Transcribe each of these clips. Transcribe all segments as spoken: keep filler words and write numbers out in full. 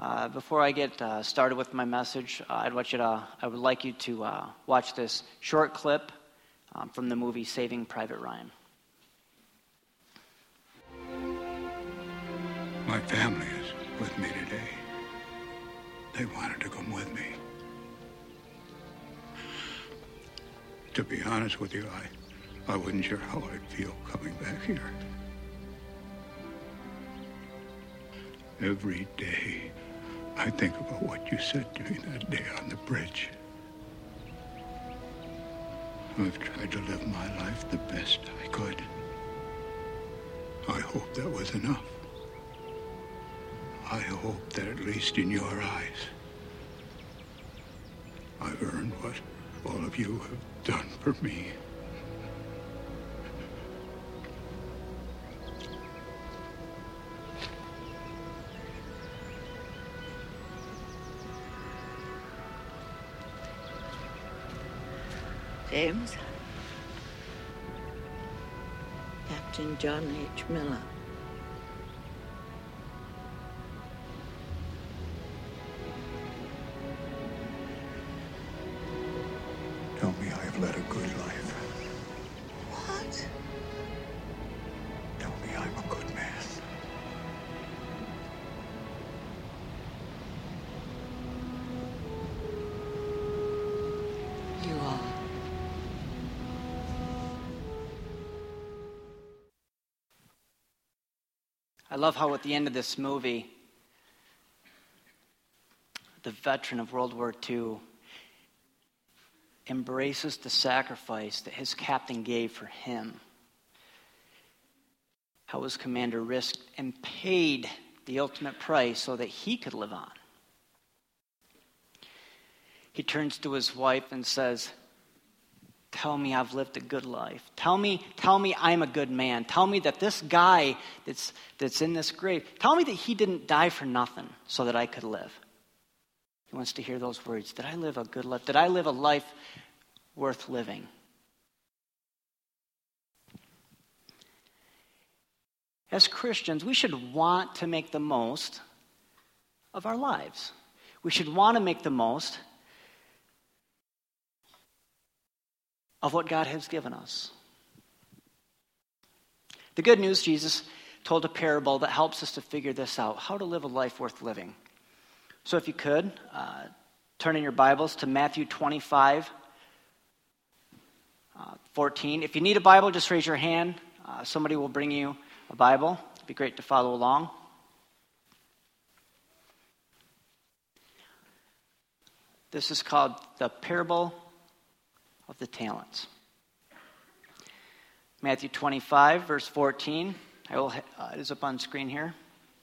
Uh, before I get uh, started with my message, uh, I'd want you to, I would like you to uh, watch this short clip um, from the movie Saving Private Ryan. My family is with me today. They wanted to come with me. To be honest with you, I, I wasn't sure how I'd feel coming back here. Every day, I think about what you said to me that day on the bridge. I've tried to live my life the best I could. I hope that was enough. I hope that at least in your eyes, I've earned what all of you have done for me. James. Captain John H. Miller. Tell me I have led a good life. What? Tell me I'm a good man. You are. I love how at the end of this movie, the veteran of World War Two embraces the sacrifice that his captain gave for him. How his commander risked and paid the ultimate price so that he could live on. He turns to his wife and says, "Tell me I've lived a good life. Tell me, tell me I'm a good man. Tell me that this guy that's that's in this grave, tell me that he didn't die for nothing so that I could live." He wants to hear those words. Did I live a good life? Did I live a life worth living? As Christians, we should want to make the most of our lives. We should want to make the most of what God has given us. The good news, Jesus told a parable that helps us to figure this out, how to live a life worth living. So if you could, uh, turn in your Bibles to Matthew twenty-five, uh, fourteen. If you need a Bible, just raise your hand. Uh, somebody will bring you a Bible. It'd be great to follow along. This is called the parable of the talents. Matthew twenty-five, verse fourteen. I will, uh, it is up on screen here.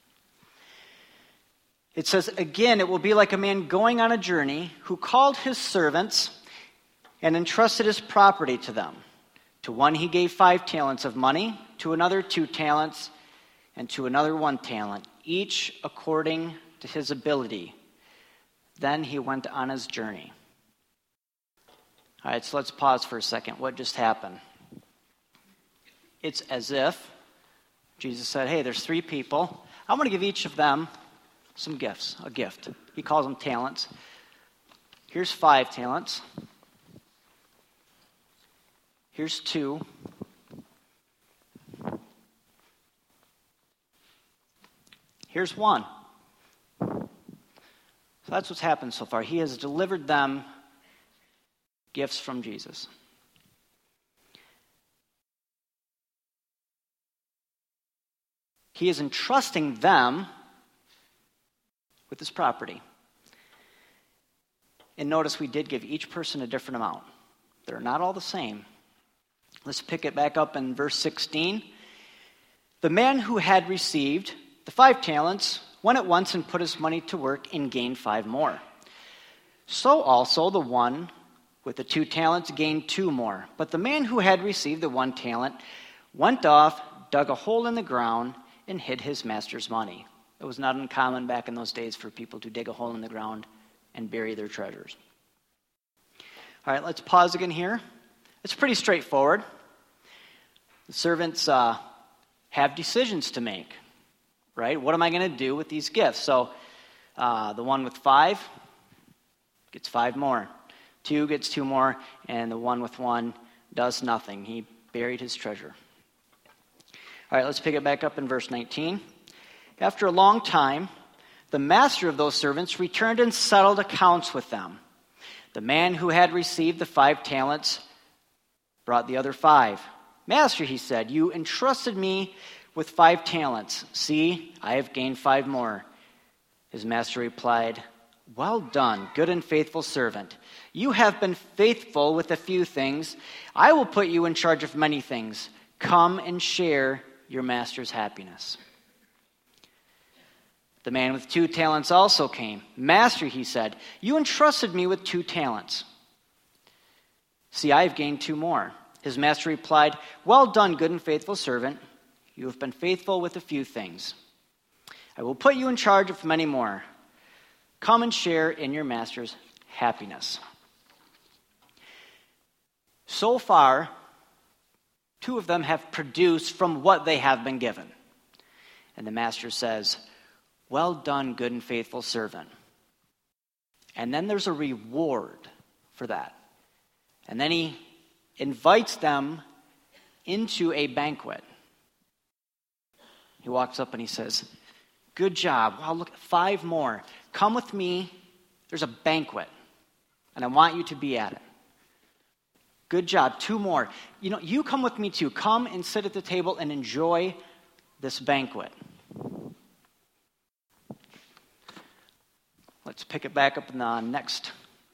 It says, "Again, it will be like a man going on a journey who called his servants and entrusted his property to them. To one he gave five talents of money, to another two talents, and to another one talent, each according to his ability. Then he went on his journey." All right, so let's pause for a second. What just happened? It's as if Jesus said, hey, there's three people. I'm going to give each of them some gifts, a gift. He calls them talents. Here's five talents. Here's two. Here's one. So that's what's happened so far. He has delivered them gifts from Jesus. He is entrusting them with his property. And notice we did give each person a different amount. They're not all the same. Let's pick it back up in verse sixteen. "The man who had received the five talents went at once and put his money to work and gained five more. So also the one with the two talents gained two more. But the man who had received the one talent went off, dug a hole in the ground, and hid his master's money." It was not uncommon back in those days for people to dig a hole in the ground and bury their treasures. All right, let's pause again here. It's pretty straightforward. The servants uh, have decisions to make, right? What am I going to do with these gifts? So Uh, the one with five gets five more. Two gets two more, and the one with one does nothing. He buried his treasure. All right, let's pick it back up in verse nineteen. After a long time, the master of those servants returned and settled accounts with them. The man who had received the five talents brought the other five. Master, he said, you entrusted me with five talents. See, I have gained five more. His master replied, well done, good and faithful servant. You have been faithful with a few things. I will put you in charge of many things. Come and share your master's happiness. The man with two talents also came. Master, he said, you entrusted me with two talents. See, I have gained two more. His master replied, well done, good and faithful servant. You have been faithful with a few things. I will put you in charge of many more. Come and share in your master's happiness. So far, two of them have produced from what they have been given. And the master says, well done, good and faithful servant. And then there's a reward for that. And then he invites them into a banquet. He walks up and he says, good job. Wow, look, five more. Come with me. There's a banquet. And I want you to be at it. Good job. Two more. You know, you come with me too. Come and sit at the table and enjoy this banquet. Let's pick it back up in the next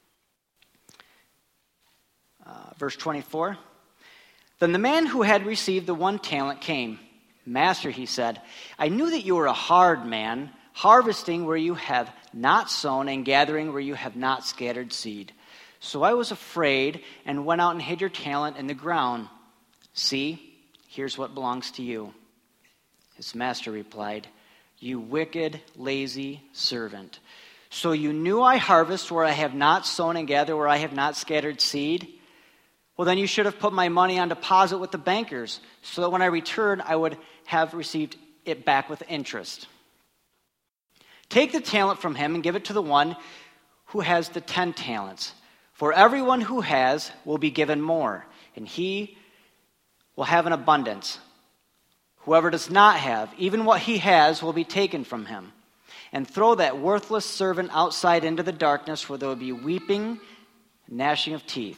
uh, verse twenty-four. Then the man who had received the one talent came. Master, he said, I knew that you were a hard man, harvesting where you have not sown and gathering where you have not scattered seed. So I was afraid and went out and hid your talent in the ground. See, here's what belongs to you. His master replied, you wicked, lazy servant. So you knew I harvest where I have not sown and gather where I have not scattered seed? Well, then you should have put my money on deposit with the bankers, so that when I return, I would have received it back with interest. Take the talent from him and give it to the one who has the ten talents. For everyone who has will be given more, and he will have an abundance. Whoever does not have, even what he has will be taken from him. And throw that worthless servant outside into the darkness where there will be weeping and gnashing of teeth.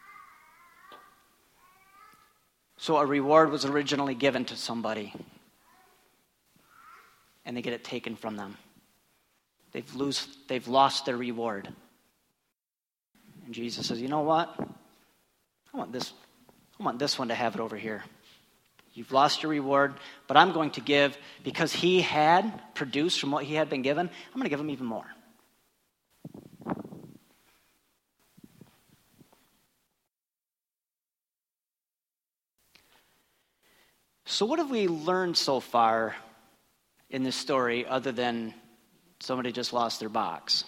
So a reward was originally given to somebody, and they get it taken from them. They've lose, they've lost their reward. And Jesus says, you know what? I want this, I want this one to have it over here. You've lost your reward, but I'm going to give, because he had produced from what he had been given, I'm going to give him even more. So what have we learned so far in this story other than somebody just lost their box?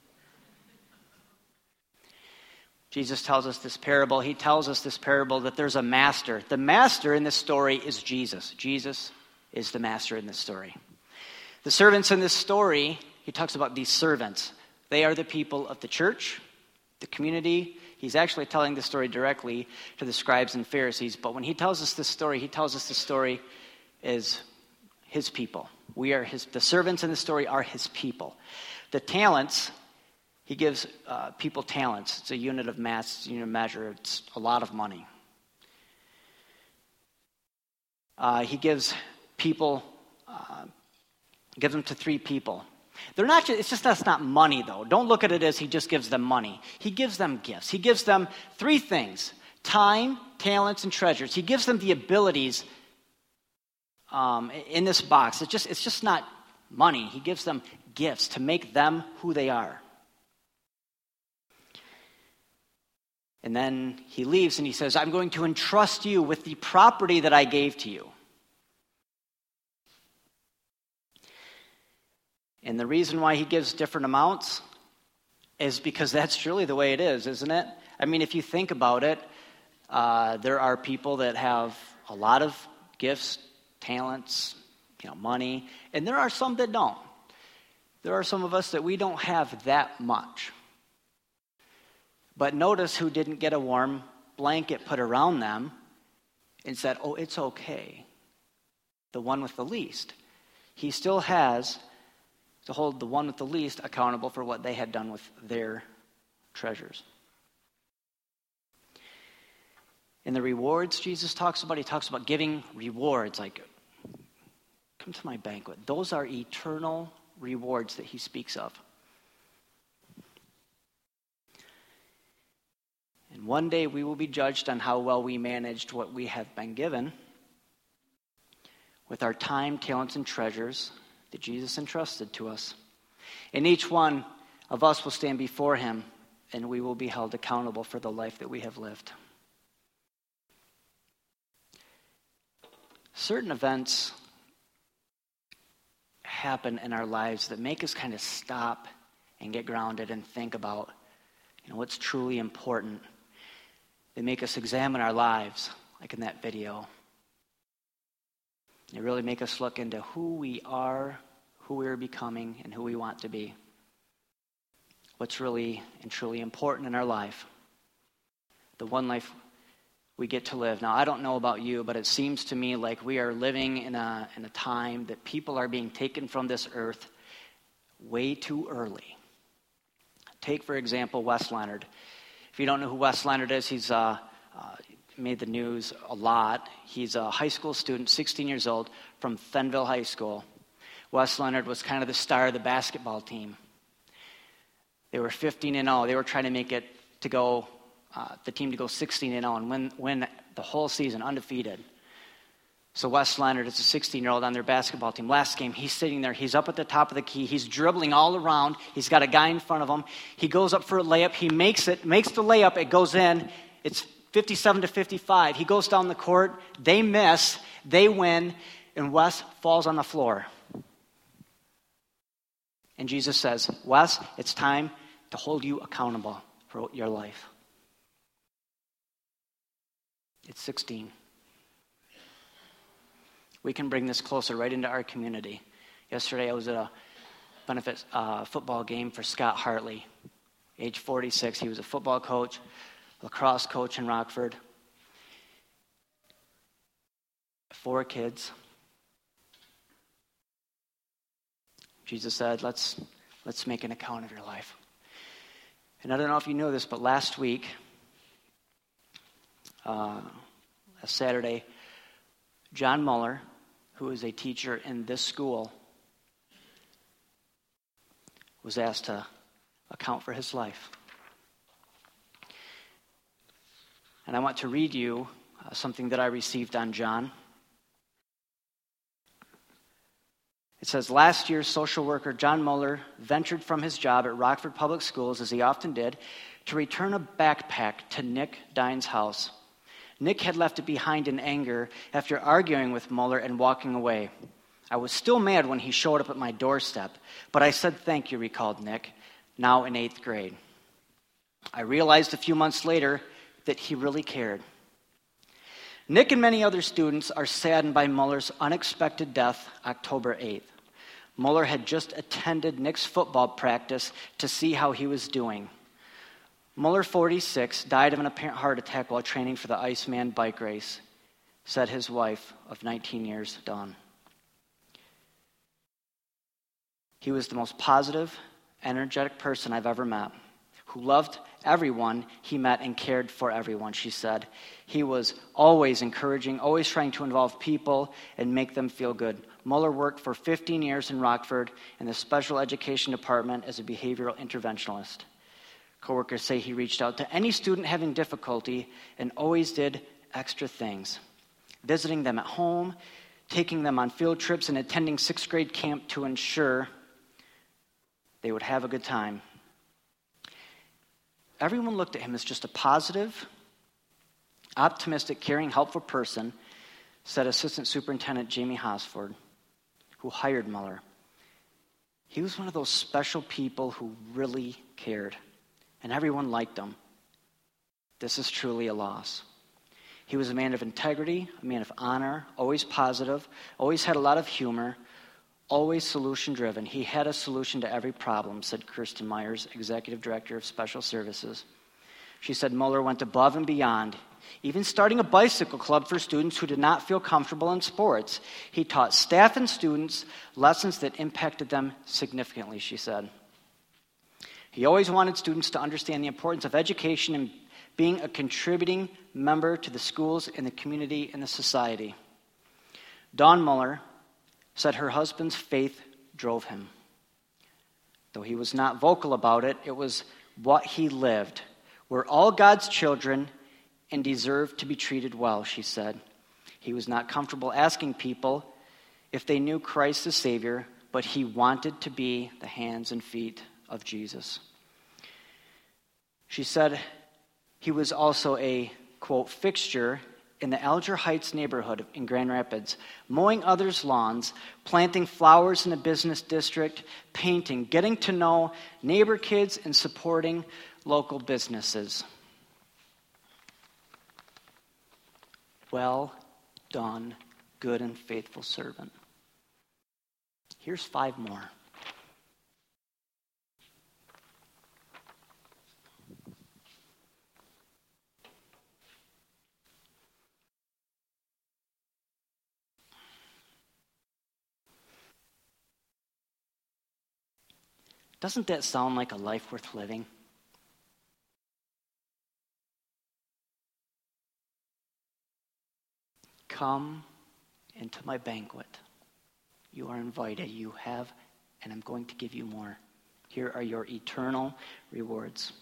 Jesus tells us this parable. He tells us this parable that there's a master. The master in this story is Jesus. Jesus is the master in this story. The servants in this story, he talks about these servants. They are the people of the church, the community. He's actually telling this story directly to the scribes and Pharisees. But when he tells us this story, he tells us this story is his people. We are his. The servants in the story are his people. The talents, he gives uh, people talents. It's a unit of mass, it's a unit of measure. It's a lot of money. Uh, he gives people, uh, gives them to three people. They're not. Just, it's just that's not money, though. Don't look at it as he just gives them money. He gives them gifts. He gives them three things: time, talents, and treasures. He gives them the abilities um, in this box. It's just, it's just not money. He gives them gifts to make them who they are. And then he leaves and he says, I'm going to entrust you with the property that I gave to you. And the reason why he gives different amounts is because that's truly the way it is, isn't it? I mean, if you think about it, uh, there are people that have a lot of gifts, talents, you know, money, and there are some that don't. There are some of us that we don't have that much. But notice who didn't get a warm blanket put around them and said, oh, it's okay. The one with the least. He still has to hold the one with the least accountable for what they had done with their treasures. In the rewards Jesus talks about, he talks about giving rewards, like, come to my banquet. Those are eternal rewards that he speaks of. And one day we will be judged on how well we managed what we have been given with our time, talents, and treasures that Jesus entrusted to us. And each one of us will stand before him, and we will be held accountable for the life that we have lived. Certain events happen in our lives that make us kind of stop and get grounded and think about, you know, what's truly important. They make us examine our lives, like in that video. They really make us look into who we are, who we're becoming, and who we want to be. What's really and truly important in our life. The one life we get to live. Now, I don't know about you, but it seems to me like we are living in a in a time that people are being taken from this earth way too early. Take, for example, Wes Leonard. If you don't know who Wes Leonard is, he's uh, uh, made the news a lot. He's a high school student, sixteen years old, from Fenville High School. Wes Leonard was kind of the star of the basketball team. They were fifteen and oh. They were trying to make it to go, uh, the team to go sixteen and oh and win, win the whole season undefeated. So Wes Leonard is a sixteen-year-old on their basketball team. Last game, he's sitting there. He's up at the top of the key. He's dribbling all around. He's got a guy in front of him. He goes up for a layup. He makes it, makes the layup. It goes in. It's fifty-seven to fifty-five. He goes down the court. They miss. They win. And Wes falls on the floor. And Jesus says, Wes, it's time to hold you accountable for your life. It's sixteen. We can bring this closer right into our community. Yesterday I was at a benefit uh, football game for Scott Hartley, age forty-six. He was a football coach, lacrosse coach in Rockford. Four kids. Jesus said, let's, let's make an account of your life. And I don't know if you know this, but last week, uh, last Saturday, John Muller, who is a teacher in this school, was asked to account for his life. And I want to read you uh, something that I received on John. It says, last year, social worker John Muller ventured from his job at Rockford Public Schools, as he often did, to return a backpack to Nick Dine's house. Nick had left it behind in anger after arguing with Muller and walking away. I was still mad when he showed up at my doorstep, but I said thank you, recalled Nick, now in eighth grade. I realized a few months later that he really cared. Nick and many other students are saddened by Muller's unexpected death October eighth. Muller had just attended Nick's football practice to see how he was doing. Muller, forty-six, died of an apparent heart attack while training for the Iceman bike race, said his wife of nineteen years, Dawn. He was the most positive, energetic person I've ever met, who loved everyone he met and cared for everyone, she said. He was always encouraging, always trying to involve people and make them feel good. Muller worked for fifteen years in Rockford in the special education department as a behavioral interventionist. Coworkers say he reached out to any student having difficulty and always did extra things, visiting them at home, taking them on field trips, and attending sixth grade camp to ensure they would have a good time. Everyone looked at him as just a positive, optimistic, caring, helpful person, said Assistant Superintendent Jamie Hosford, who hired Muller. He was one of those special people who really cared, and everyone liked him. This is truly a loss. He was a man of integrity, a man of honor, always positive, always had a lot of humor, always solution-driven. He had a solution to every problem, said Kirsten Myers, Executive Director of Special Services. She said Mueller went above and beyond, even starting a bicycle club for students who did not feel comfortable in sports. He taught staff and students lessons that impacted them significantly, she said. He always wanted students to understand the importance of education and being a contributing member to the schools and the community and the society. Dawn Mueller said her husband's faith drove him. Though he was not vocal about it, it was what he lived. We're all God's children and deserve to be treated well, she said. He was not comfortable asking people if they knew Christ as Savior, but he wanted to be the hands and feet of Jesus. She said he was also a, quote, fixture in the Alger Heights neighborhood in Grand Rapids, mowing others' lawns, planting flowers in the business district, painting, getting to know neighbor kids, and supporting local businesses. Well done, good and faithful servant. Here's five more. Doesn't that sound like a life worth living? Come into my banquet. You are invited. You have, and I'm going to give you more. Here are your eternal rewards.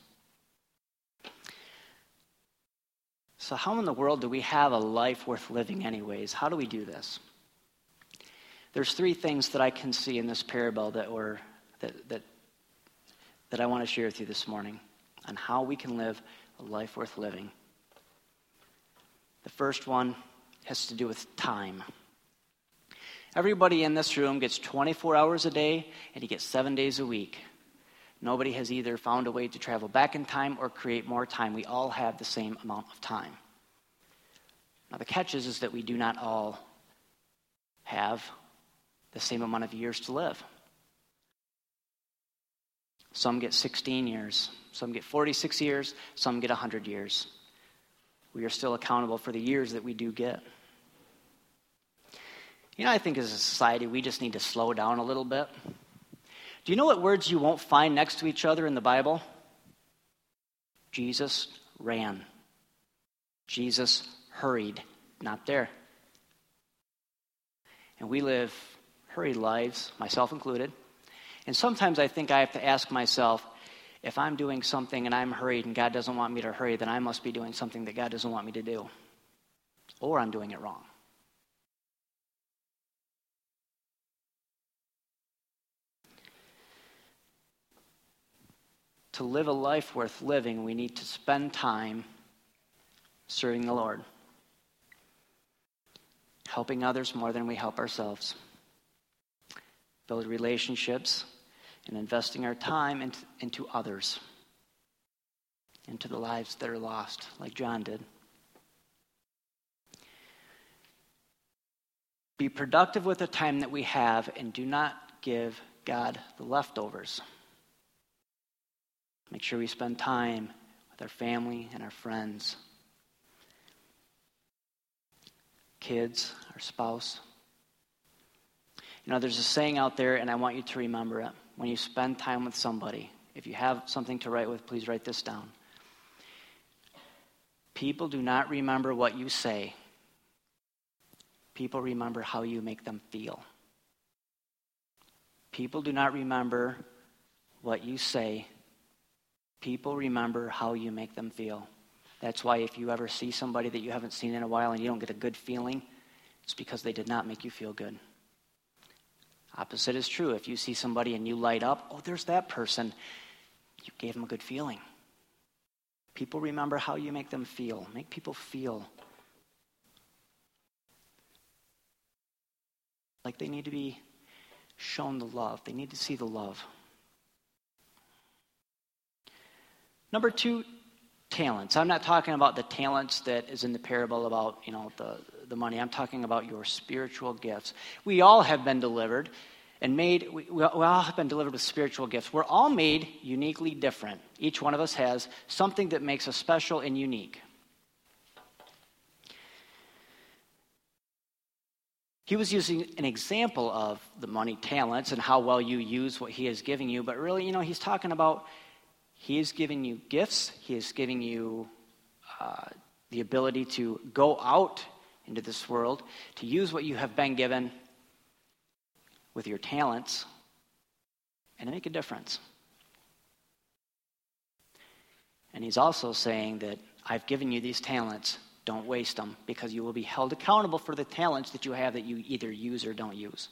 So how in the world do we have a life worth living anyways? How do we do this? There's three things that I can see in this parable that were that that that I want to share with you this morning on how we can live a life worth living. The first one has to do with time. Everybody in this room gets twenty-four hours a day, and you get seven days a week. Nobody has either found a way to travel back in time or create more time. We all have the same amount of time. Now the catch is, is that we do not all have the same amount of years to live. Some get sixteen years, some get forty-six years, some get one hundred years. We are still accountable for the years that we do get. You know, I think as a society, we just need to slow down a little bit. Do you know what words you won't find next to each other in the Bible? Jesus ran. Jesus hurried. Not there. And we live hurried lives, myself included. And sometimes I think I have to ask myself, if I'm doing something and I'm hurried and God doesn't want me to hurry, then I must be doing something that God doesn't want me to do. Or I'm doing it wrong. To live a life worth living, we need to spend time serving the Lord, helping others more than we help ourselves, build relationships, and investing our time into, into others, into the lives that are lost, like John did. Be productive with the time that we have, and do not give God the leftovers. Make sure we spend time with our family and our friends, kids, our spouse. You know, there's a saying out there, and I want you to remember it. When you spend time with somebody, if you have something to write with, please write this down. People do not remember what you say. People remember how you make them feel. People do not remember what you say. People remember how you make them feel. That's why if you ever see somebody that you haven't seen in a while and you don't get a good feeling, it's because they did not make you feel good. Opposite is true. If you see somebody and you light up, oh, there's that person. You gave them a good feeling. People remember how you make them feel. Make people feel like they need to be shown the love. They need to see the love. Number two, talents. I'm not talking about the talents that is in the parable about, you know, the, the money. I'm talking about your spiritual gifts. We all have been delivered and made, we, we all have been delivered with spiritual gifts. We're all made uniquely different. Each one of us has something that makes us special and unique. He was using an example of the money, talents, and how well you use what he is giving you. But really, you know, he's talking about he is giving you gifts. He is giving you uh, the ability to go out into this world, to use what you have been given with your talents, and to make a difference. And he's also saying that I've given you these talents. Don't waste them, because you will be held accountable for the talents that you have that you either use or don't use.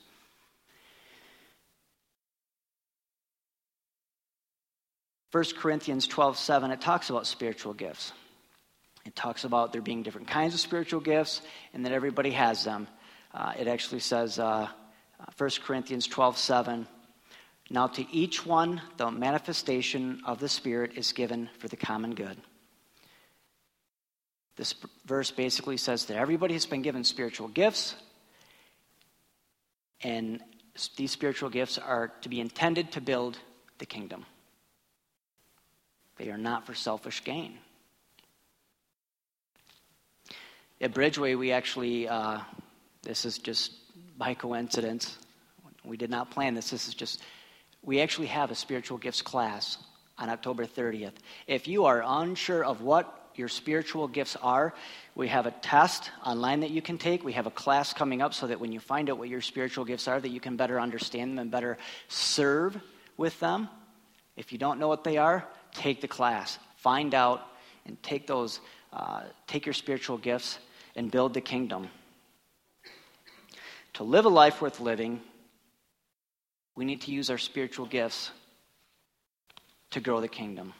First Corinthians twelve seven, it talks about spiritual gifts. It talks about there being different kinds of spiritual gifts and that everybody has them. Uh, it actually says, uh, First Corinthians twelve seven, now to each one the manifestation of the Spirit is given for the common good. This verse basically says that everybody has been given spiritual gifts, and these spiritual gifts are to be intended to build the kingdom. They are not for selfish gain. At Bridgeway, we actually, uh, this is just by coincidence. We did not plan this. This is just, we actually have a spiritual gifts class on October thirtieth. If you are unsure of what your spiritual gifts are, we have a test online that you can take. We have a class coming up so that when you find out what your spiritual gifts are, that you can better understand them and better serve with them. If you don't know what they are, take the class. Find out and take those, uh, take your spiritual gifts and build the kingdom. To live a life worth living, we need to use our spiritual gifts to grow the kingdom.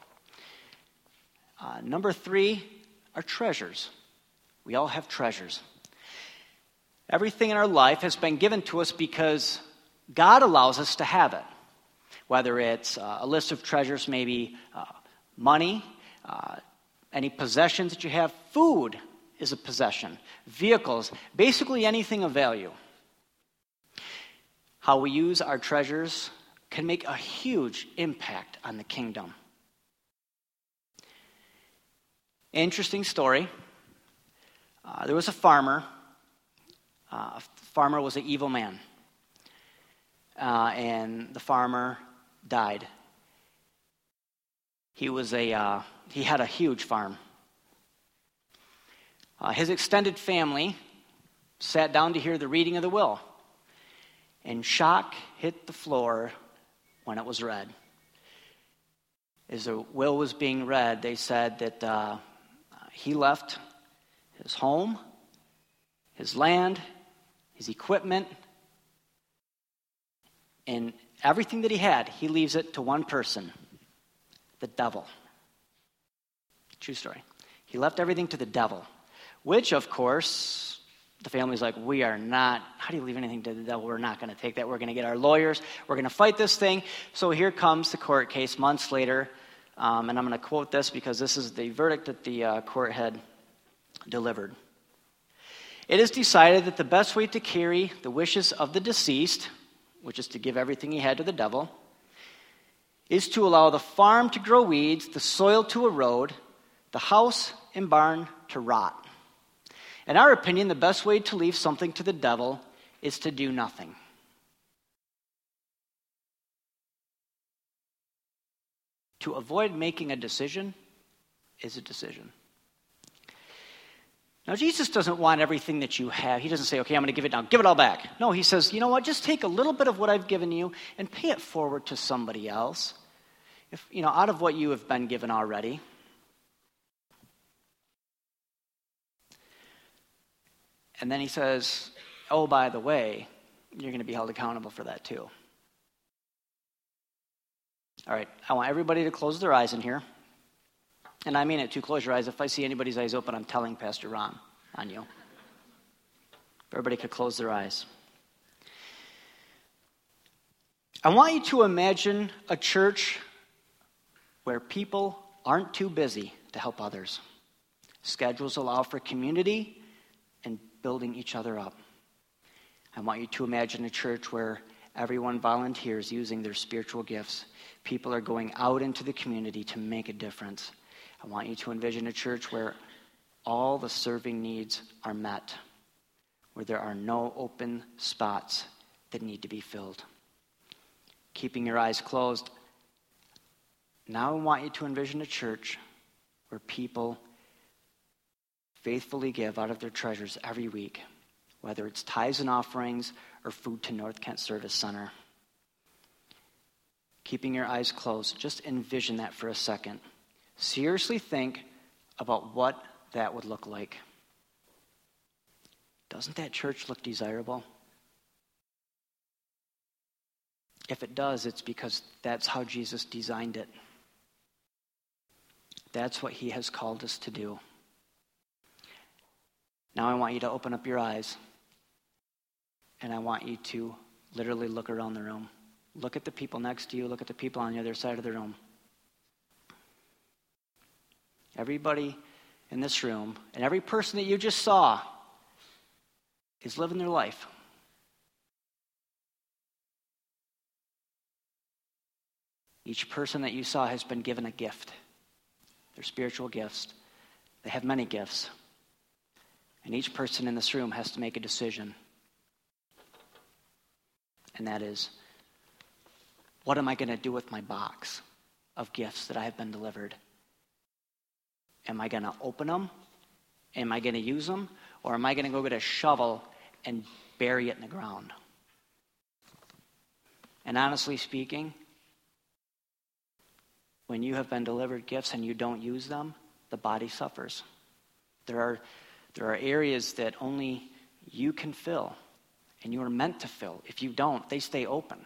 Uh, number three are treasures. We all have treasures. Everything in our life has been given to us because God allows us to have it. Whether it's uh, a list of treasures, maybe uh, money, uh, any possessions that you have, food is a possession, vehicles, basically anything of value. How we use our treasures can make a huge impact on the kingdom. Interesting story. Uh, there was a farmer. Uh, a farmer was an evil man. Uh, and the farmer died. He was a uh, he had a huge farm. Uh, his extended family sat down to hear the reading of the will, and shock hit the floor when it was read. As the will was being read, they said that uh, he left his home, his land, his equipment, and everything that he had, he leaves it to one person, the devil. True story. He left everything to the devil, which, of course, the family's like, we are not, how do you leave anything to the devil? We're not going to take that. We're going to get our lawyers. We're going to fight this thing. So here comes the court case months later. Um, and I'm going to quote this because this is the verdict that the uh, court had delivered. It is decided that the best way to carry the wishes of the deceased, which is to give everything he had to the devil, is to allow the farm to grow weeds, the soil to erode, the house and barn to rot. In our opinion, the best way to leave something to the devil is to do nothing. To avoid making a decision is a decision. Now, Jesus doesn't want everything that you have. He doesn't say, okay, I'm going to give it now. Give it all back. No, he says, you know what? Just take a little bit of what I've given you and pay it forward to somebody else. If, you know, out of what you have been given already. And then he says, oh, by the way, you're going to be held accountable for that too. All right, I want everybody to close their eyes in here. And I mean it too, close your eyes. If I see anybody's eyes open, I'm telling Pastor Ron on you. If everybody could close their eyes. I want you to imagine a church where people aren't too busy to help others. Schedules allow for community and building each other up. I want you to imagine a church where everyone volunteers using their spiritual gifts. People are going out into the community to make a difference. I want you to envision a church where all the serving needs are met, where there are no open spots that need to be filled. Keeping your eyes closed, now I want you to envision a church where people faithfully give out of their treasures every week, whether it's tithes and offerings or food to North Kent Service Center. Keeping your eyes closed, just envision that for a second. Seriously think about what that would look like. Doesn't that church look desirable? If it does, it's because that's how Jesus designed it. That's what he has called us to do. Now I want you to open up your eyes, and I want you to literally look around the room. Look at the people next to you. Look at the people on the other side of the room. Everybody in this room, and every person that you just saw, is living their life. Each person that you saw has been given a gift. They're spiritual gifts. They have many gifts. And each person in this room has to make a decision. And that is, what am I going to do with my box of gifts that I have been delivered? Am I going to open them? Am I going to use them? Or am I going to go get a shovel and bury it in the ground? And honestly speaking, when you have been delivered gifts and you don't use them, the body suffers. There are, there are areas that only you can fill, and you are meant to fill. If you don't, they stay open.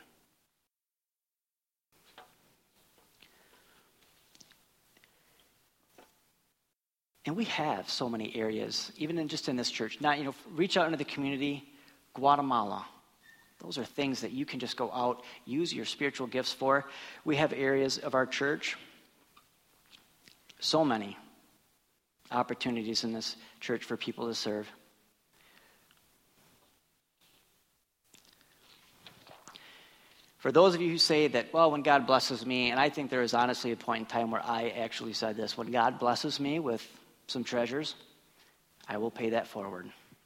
And we have so many areas, even in just in this church. Now, you know, reach out into the community, Guatemala. Those are things that you can just go out, use your spiritual gifts for. We have areas of our church, so many opportunities in this church for people to serve. For those of you who say that, well, when God blesses me, and I think there is honestly a point in time where I actually said this, when God blesses me with some treasures, I will pay that forward.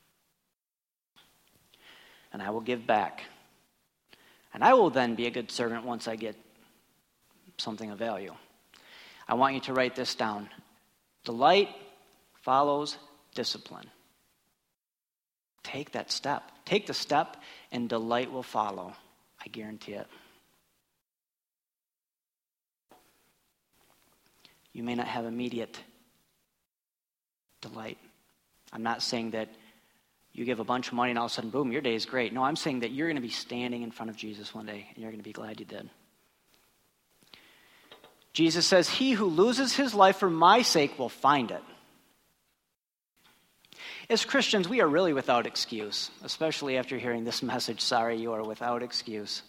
And I will give back. And I will then be a good servant once I get something of value. I want you to write this down. Delight follows discipline. Take that step. Take the step, and delight will follow. I guarantee it. You may not have immediate delight. I'm not saying that you give a bunch of money and all of a sudden, boom, your day is great. No, I'm saying that you're going to be standing in front of Jesus one day and you're going to be glad you did. Jesus says, he who loses his life for my sake will find it. As Christians, we are really without excuse, especially after hearing this message. Sorry, you are without excuse.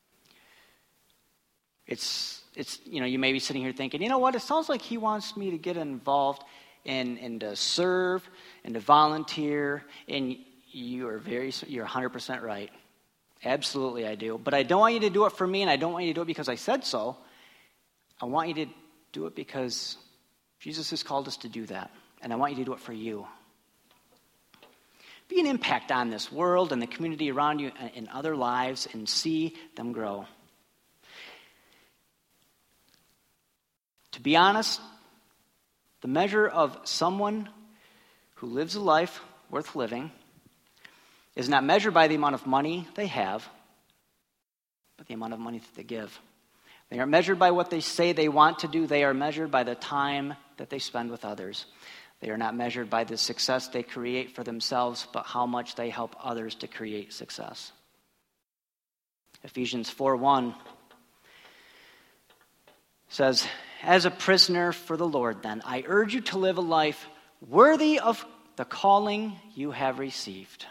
It's, it's, you know, you may be sitting here thinking, you know what, it sounds like he wants me to get involved and, and to serve and to volunteer, and you are very, you're one hundred percent right. Absolutely I do. But I don't want you to do it for me, and I don't want you to do it because I said so. I want you to do it because Jesus has called us to do that, and I want you to do it for you. Be an impact on this world and the community around you and in other lives, and see them grow. To be honest, the measure of someone who lives a life worth living is not measured by the amount of money they have, but the amount of money that they give. They aren't measured by what they say they want to do. They are measured by the time that they spend with others. They are not measured by the success they create for themselves, but how much they help others to create success. Ephesians four one says, as a prisoner for the Lord, then, I urge you to live a life worthy of the calling you have received.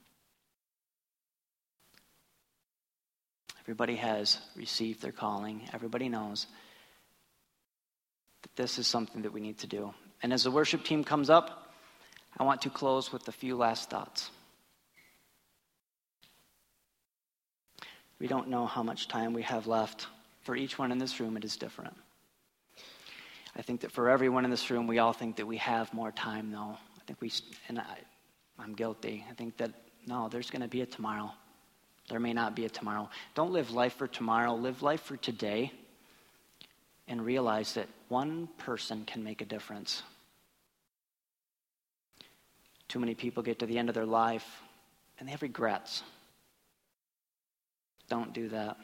Everybody has received their calling. Everybody knows that this is something that we need to do. And as the worship team comes up, I want to close with a few last thoughts. We don't know how much time we have left. For each one in this room, it is different. I think that for everyone in this room, we all think that we have more time, though. I think we, and I, I'm guilty. I think that, no, there's going to be a tomorrow. There may not be a tomorrow. Don't live life for tomorrow. Live life for today. And realize that one person can make a difference. Too many people get to the end of their life and they have regrets. Don't do that.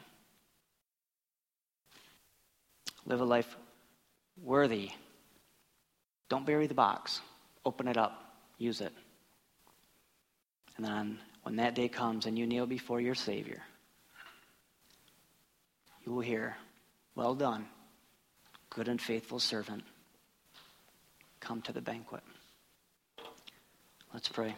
Live a life worthy. Don't bury the box. Open it up. Use it. And then when that day comes and you kneel before your Savior, you will hear, "Well done, good and faithful servant. Come to the banquet." Let's pray.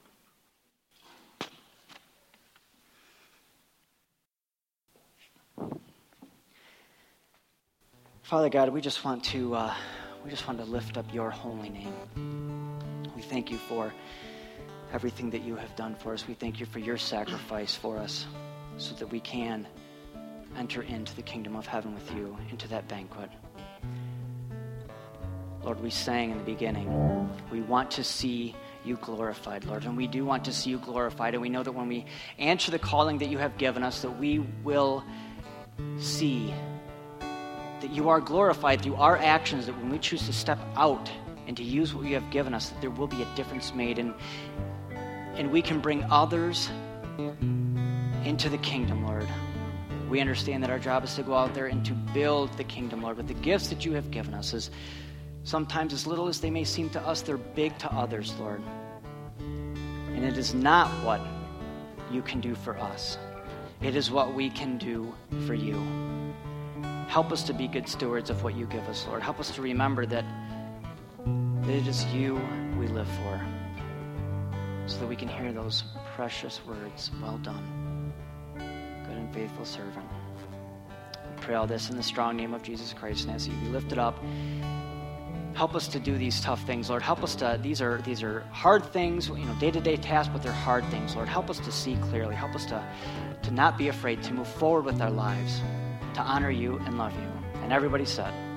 Father God, we just want to uh, we just want to lift up your holy name. We thank you for everything that you have done for us. We thank you for your sacrifice for us so that we can enter into the kingdom of heaven with you, into that banquet. Lord, we sang in the beginning, we want to see you glorified, Lord, and we do want to see you glorified, and we know that when we answer the calling that you have given us, that we will see that you are glorified through our actions, that when we choose to step out and to use what you have given us, that there will be a difference made, and and we can bring others into the kingdom, Lord. We understand that our job is to go out there and to build the kingdom, Lord, but the gifts that you have given us is sometimes, as little as they may seem to us, they're big to others, Lord. And it is not what you can do for us. It is what we can do for you. Help us to be good stewards of what you give us, Lord. Help us to remember that, that it is you we live for, so that we can hear those precious words, "Well done, good and faithful servant." We pray all this in the strong name of Jesus Christ, and as you be lifted up, help us to do these tough things, Lord. Help us to, these are these are hard things, you know, day-to-day tasks, but they're hard things, Lord. Help us to see clearly. Help us to, to not be afraid, to move forward with our lives, to honor you and love you. And everybody said,